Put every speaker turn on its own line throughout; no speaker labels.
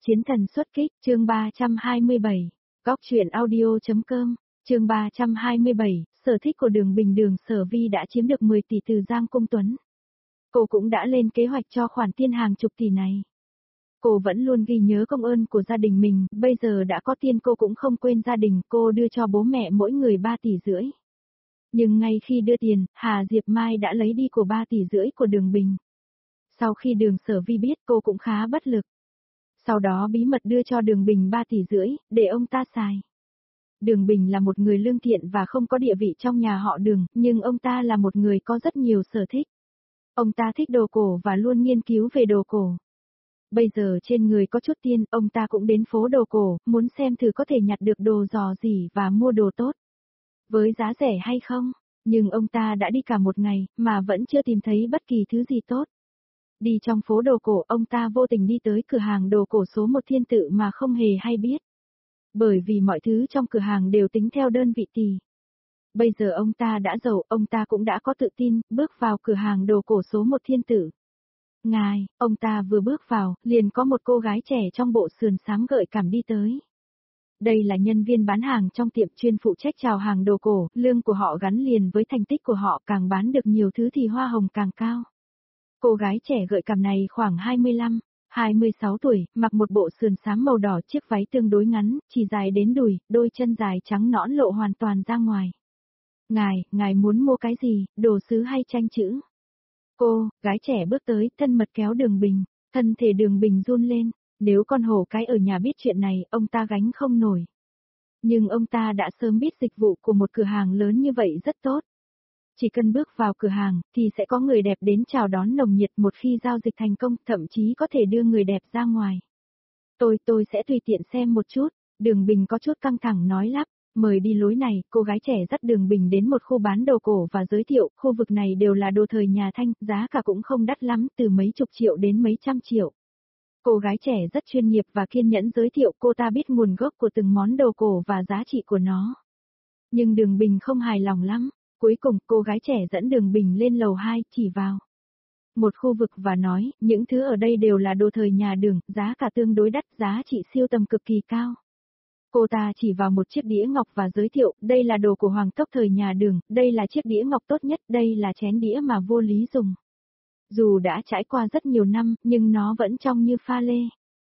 Chiến thần xuất kích, chương 327, góc truyện audio.com, chương 327, sở thích của Đường Bình. Đường Sở Vi đã chiếm được 10 tỷ từ Giang Cung Tuấn. Cô cũng đã lên kế hoạch cho khoản tiền hàng chục tỷ này. Cô vẫn luôn ghi nhớ công ơn của gia đình mình, bây giờ đã có tiền cô cũng không quên gia đình, cô đưa cho bố mẹ mỗi người 3,5 tỷ. Nhưng ngay khi đưa tiền, Hà Diệp Mai đã lấy đi của 3,5 tỷ của Đường Bình. Sau khi Đường Sở Vi biết cô cũng khá bất lực. Sau đó bí mật đưa cho Đường Bình 3,5 tỷ, để ông ta xài. Đường Bình là một người lương thiện và không có địa vị trong nhà họ Đường, nhưng ông ta là một người có rất nhiều sở thích. Ông ta thích đồ cổ và luôn nghiên cứu về đồ cổ. Bây giờ trên người có chút tiền, ông ta cũng đến phố đồ cổ, muốn xem thử có thể nhặt được đồ rò rỉ và mua đồ tốt. Với giá rẻ hay không, nhưng ông ta đã đi cả một ngày, mà vẫn chưa tìm thấy bất kỳ thứ gì tốt. Đi trong phố đồ cổ, ông ta vô tình đi tới cửa hàng đồ cổ số 1 Thiên Tự mà không hề hay biết. Bởi vì mọi thứ trong cửa hàng đều tính theo đơn vị tỷ. Bây giờ ông ta đã giàu, ông ta cũng đã có tự tin, bước vào cửa hàng đồ cổ số 1 Thiên Tự. Ngài, ông ta vừa bước vào, liền có một cô gái trẻ trong bộ sườn xám gợi cảm đi tới. Đây là nhân viên bán hàng trong tiệm chuyên phụ trách chào hàng đồ cổ, lương của họ gắn liền với thành tích của họ, càng bán được nhiều thứ thì hoa hồng càng cao. Cô gái trẻ gợi cảm này khoảng 25, 26 tuổi, mặc một bộ sườn xám màu đỏ, chiếc váy tương đối ngắn, chỉ dài đến đùi, đôi chân dài trắng nõn lộ hoàn toàn ra ngoài. Ngài muốn mua cái gì, đồ sứ hay tranh chữ? Cô, gái trẻ bước tới, thân mật kéo Đường Bình, thân thể Đường Bình run lên, nếu con hổ cái ở nhà biết chuyện này, ông ta gánh không nổi. Nhưng ông ta đã sớm biết dịch vụ của một cửa hàng lớn như vậy rất tốt. Chỉ cần bước vào cửa hàng, thì sẽ có người đẹp đến chào đón nồng nhiệt, một khi giao dịch thành công, thậm chí có thể đưa người đẹp ra ngoài. Tôi sẽ tùy tiện xem một chút, Đường Bình có chút căng thẳng nói lắp, mời đi lối này, cô gái trẻ dắt Đường Bình đến một khu bán đồ cổ và giới thiệu, khu vực này đều là đồ thời nhà Thanh, giá cả cũng không đắt lắm, từ mấy chục triệu đến mấy trăm triệu. Cô gái trẻ rất chuyên nghiệp và kiên nhẫn giới thiệu, cô ta biết nguồn gốc của từng món đồ cổ và giá trị của nó. Nhưng Đường Bình không hài lòng lắm. Cuối cùng, cô gái trẻ dẫn Đường Bình lên lầu 2, chỉ vào một khu vực và nói, những thứ ở đây đều là đồ thời nhà Đường, giá cả tương đối đắt, giá trị siêu tầm cực kỳ cao. Cô ta chỉ vào một chiếc đĩa ngọc và giới thiệu, đây là đồ của hoàng tộc thời nhà Đường, đây là chiếc đĩa ngọc tốt nhất, đây là chén đĩa mà vua Lý dùng. Dù đã trải qua rất nhiều năm, nhưng nó vẫn trong như pha lê.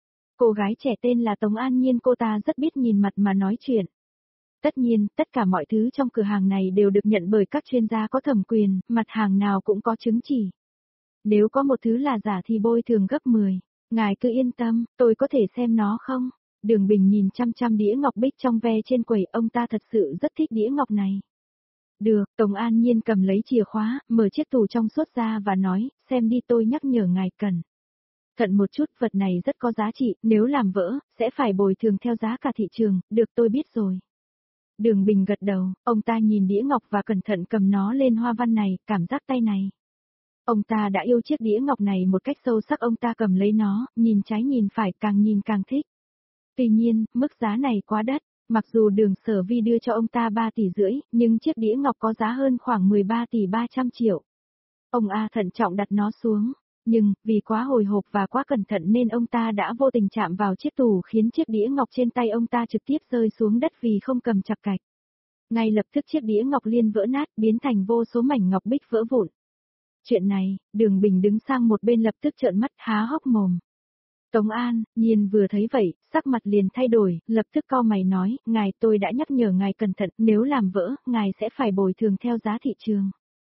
Cô gái trẻ tên là Tống An Nhiên, cô ta rất biết nhìn mặt mà nói chuyện. Tất nhiên, tất cả mọi thứ trong cửa hàng này đều được nhận bởi các chuyên gia có thẩm quyền, mặt hàng nào cũng có chứng chỉ. Nếu có một thứ là giả thì bôi thường gấp 10. Ngài cứ yên tâm, tôi có thể xem nó không? Đường Bình nhìn chăm chăm đĩa ngọc bích trong ve trên quầy, ông ta thật sự rất thích đĩa ngọc này. Được, Tống An Nhiên cầm lấy chìa khóa, mở chiếc tủ trong suốt ra và nói, xem đi, tôi nhắc nhở ngài cẩn thận một chút, vật này rất có giá trị, nếu làm vỡ, sẽ phải bồi thường theo giá cả thị trường, được tôi biết rồi. Đường Bình gật đầu, ông ta nhìn đĩa ngọc và cẩn thận cầm nó lên hoa văn này, cảm giác tay này. Ông ta đã yêu chiếc đĩa ngọc này một cách sâu sắc, ông ta cầm lấy nó, nhìn trái nhìn phải, càng nhìn càng thích. Tuy nhiên, mức giá này quá đắt, mặc dù Đường Sở Vi đưa cho ông ta 3,5 tỷ, nhưng chiếc đĩa ngọc có giá hơn khoảng 13,3 tỷ. Ông A thận trọng đặt nó xuống, nhưng, vì quá hồi hộp và quá cẩn thận nên ông ta đã vô tình chạm vào chiếc tủ khiến chiếc đĩa ngọc trên tay ông ta trực tiếp rơi xuống đất vì không cầm chặt cạch. Ngay lập tức chiếc đĩa ngọc liên vỡ nát, biến thành vô số mảnh ngọc bích vỡ vụn. Chuyện này, Đường Bình đứng sang một bên lập tức trợn mắt há hốc mồm. Tống An Nhiên vừa thấy vậy, sắc mặt liền thay đổi, lập tức cau mày nói, ngài, tôi đã nhắc nhở ngài cẩn thận, nếu làm vỡ, ngài sẽ phải bồi thường theo giá thị trường.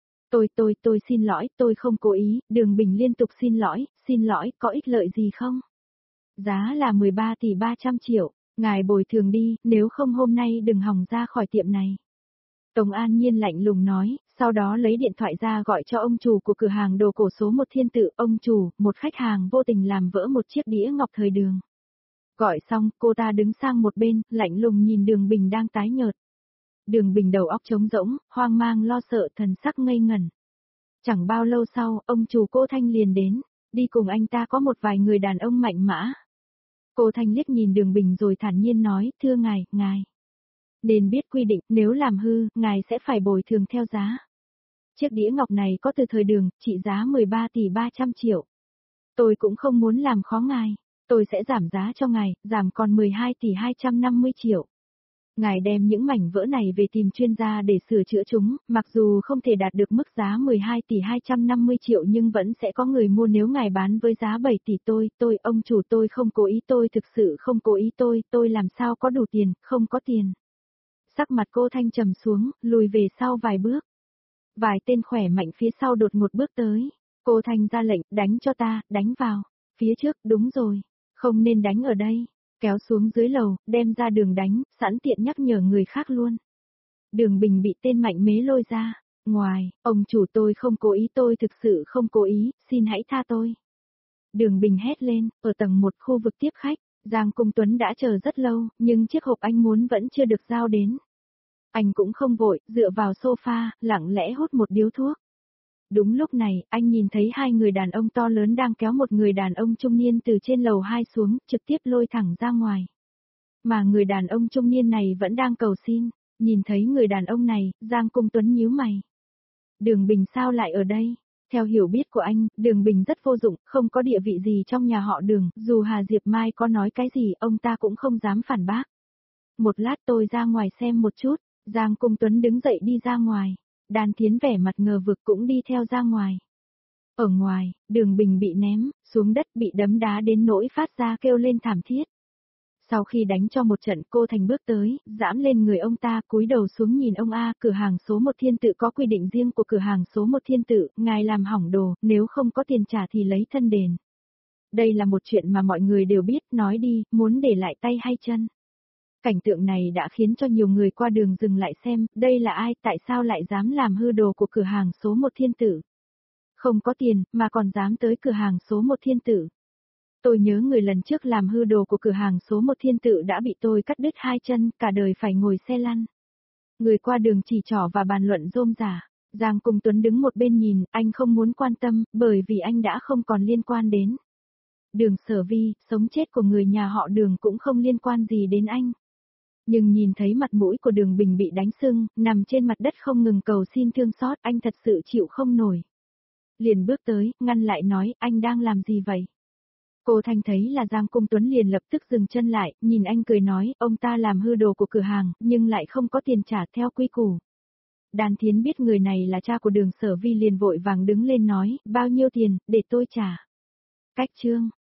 Tôi xin lỗi, tôi không cố ý. Đường Bình liên tục xin lỗi, có ích lợi gì không? Giá là 13,3 tỷ, ngài bồi thường đi, nếu không hôm nay đừng hòng ra khỏi tiệm này. Tống An Nhiên lạnh lùng nói, sau đó lấy điện thoại ra gọi cho ông chủ của cửa hàng đồ cổ số 1 Thiên Tự, ông chủ, một khách hàng vô tình làm vỡ một chiếc đĩa ngọc thời Đường. Gọi xong, cô ta đứng sang một bên, lạnh lùng nhìn Đường Bình đang tái nhợt. Đường Bình đầu óc trống rỗng, hoang mang lo sợ, thần sắc ngây ngẩn. Chẳng bao lâu sau, ông chủ cô Thanh liền đến, đi cùng anh ta có một vài người đàn ông mạnh mã. Cô Thanh liếc nhìn Đường Bình rồi thản nhiên nói, thưa ngài, nên biết quy định, nếu làm hư, ngài sẽ phải bồi thường theo giá. Chiếc đĩa ngọc này có từ thời Đường, trị giá 13,3 tỷ. Tôi cũng không muốn làm khó ngài. Tôi sẽ giảm giá cho ngài, giảm còn 12 tỷ 250 triệu. Ngài đem những mảnh vỡ này về tìm chuyên gia để sửa chữa chúng, mặc dù không thể đạt được mức giá 12 tỷ 250 triệu nhưng vẫn sẽ có người mua nếu ngài bán với giá 7 tỷ ông chủ tôi không cố ý tôi thực sự không cố ý tôi làm sao có đủ tiền, không có tiền. Sắc mặt cô Thanh trầm xuống, lùi về sau vài bước. Vài tên khỏe mạnh phía sau đột ngột bước tới. Cô Thanh ra lệnh, đánh cho ta, đánh vào. Phía trước, đúng rồi. Không nên đánh ở đây. Kéo xuống dưới lầu, đem ra đường đánh, sẵn tiện nhắc nhở người khác luôn. Đường Bình bị tên mạnh mế lôi ra. Ngoài, ông chủ tôi không cố ý tôi thực sự không cố ý, xin hãy tha tôi. Đường Bình hét lên, ở tầng 1 khu vực tiếp khách, Giang Cung Tuấn đã chờ rất lâu, nhưng chiếc hộp anh muốn vẫn chưa được giao đến. Anh cũng không vội, dựa vào sofa, lặng lẽ hút một điếu thuốc. Đúng lúc này, anh nhìn thấy hai người đàn ông to lớn đang kéo một người đàn ông trung niên từ trên lầu 2 xuống, trực tiếp lôi thẳng ra ngoài. Mà người đàn ông trung niên này vẫn đang cầu xin, nhìn thấy người đàn ông này, Giang Cung Tuấn nhíu mày. Đường Bình sao lại ở đây? Theo hiểu biết của anh, Đường Bình rất vô dụng, không có địa vị gì trong nhà họ Đường, dù Hà Diệp Mai có nói cái gì, ông ta cũng không dám phản bác. Một lát tôi ra ngoài xem một chút, Giang Cung Tuấn đứng dậy đi ra ngoài. Đan Thiến vẻ mặt ngờ vực cũng đi theo ra ngoài. Ở ngoài, Đường Bình bị ném, xuống đất bị đấm đá đến nỗi phát ra kêu lên thảm thiết. Sau khi đánh cho một trận cô Thành bước tới, giãm lên người ông ta cúi đầu xuống nhìn ông A, cửa hàng số 1 Thiên Tự có quy định riêng của cửa hàng số 1 Thiên Tự, ngài làm hỏng đồ, nếu không có tiền trả thì lấy thân đền. Đây là một chuyện mà mọi người đều biết, nói đi, muốn để lại tay hay chân. Cảnh tượng này đã khiến cho nhiều người qua đường dừng lại xem, đây là ai, tại sao lại dám làm hư đồ của cửa hàng số 1 Thiên Tử. Không có tiền, mà còn dám tới cửa hàng số 1 Thiên Tử. Tôi nhớ người lần trước làm hư đồ của cửa hàng số 1 Thiên Tự đã bị tôi cắt đứt hai chân, cả đời phải ngồi xe lăn. Người qua đường chỉ trỏ và bàn luận rôm rả. Giang Cung Tuấn đứng một bên nhìn, anh không muốn quan tâm, bởi vì anh đã không còn liên quan đến. Đường Sở Vi, sống chết của người nhà họ Đường cũng không liên quan gì đến anh. Nhưng nhìn thấy mặt mũi của Đường Bình bị đánh sưng, nằm trên mặt đất không ngừng cầu xin thương xót, anh thật sự chịu không nổi. Liền bước tới, ngăn lại nói, anh đang làm gì vậy? Cô Thanh thấy là Giang Cung Tuấn liền lập tức dừng chân lại, nhìn anh cười nói, ông ta làm hư đồ của cửa hàng, nhưng lại không có tiền trả theo quy củ. Đan Thiến biết người này là cha của Đường Sở Vi liền vội vàng đứng lên nói, bao nhiêu tiền, để tôi trả. Cách chương.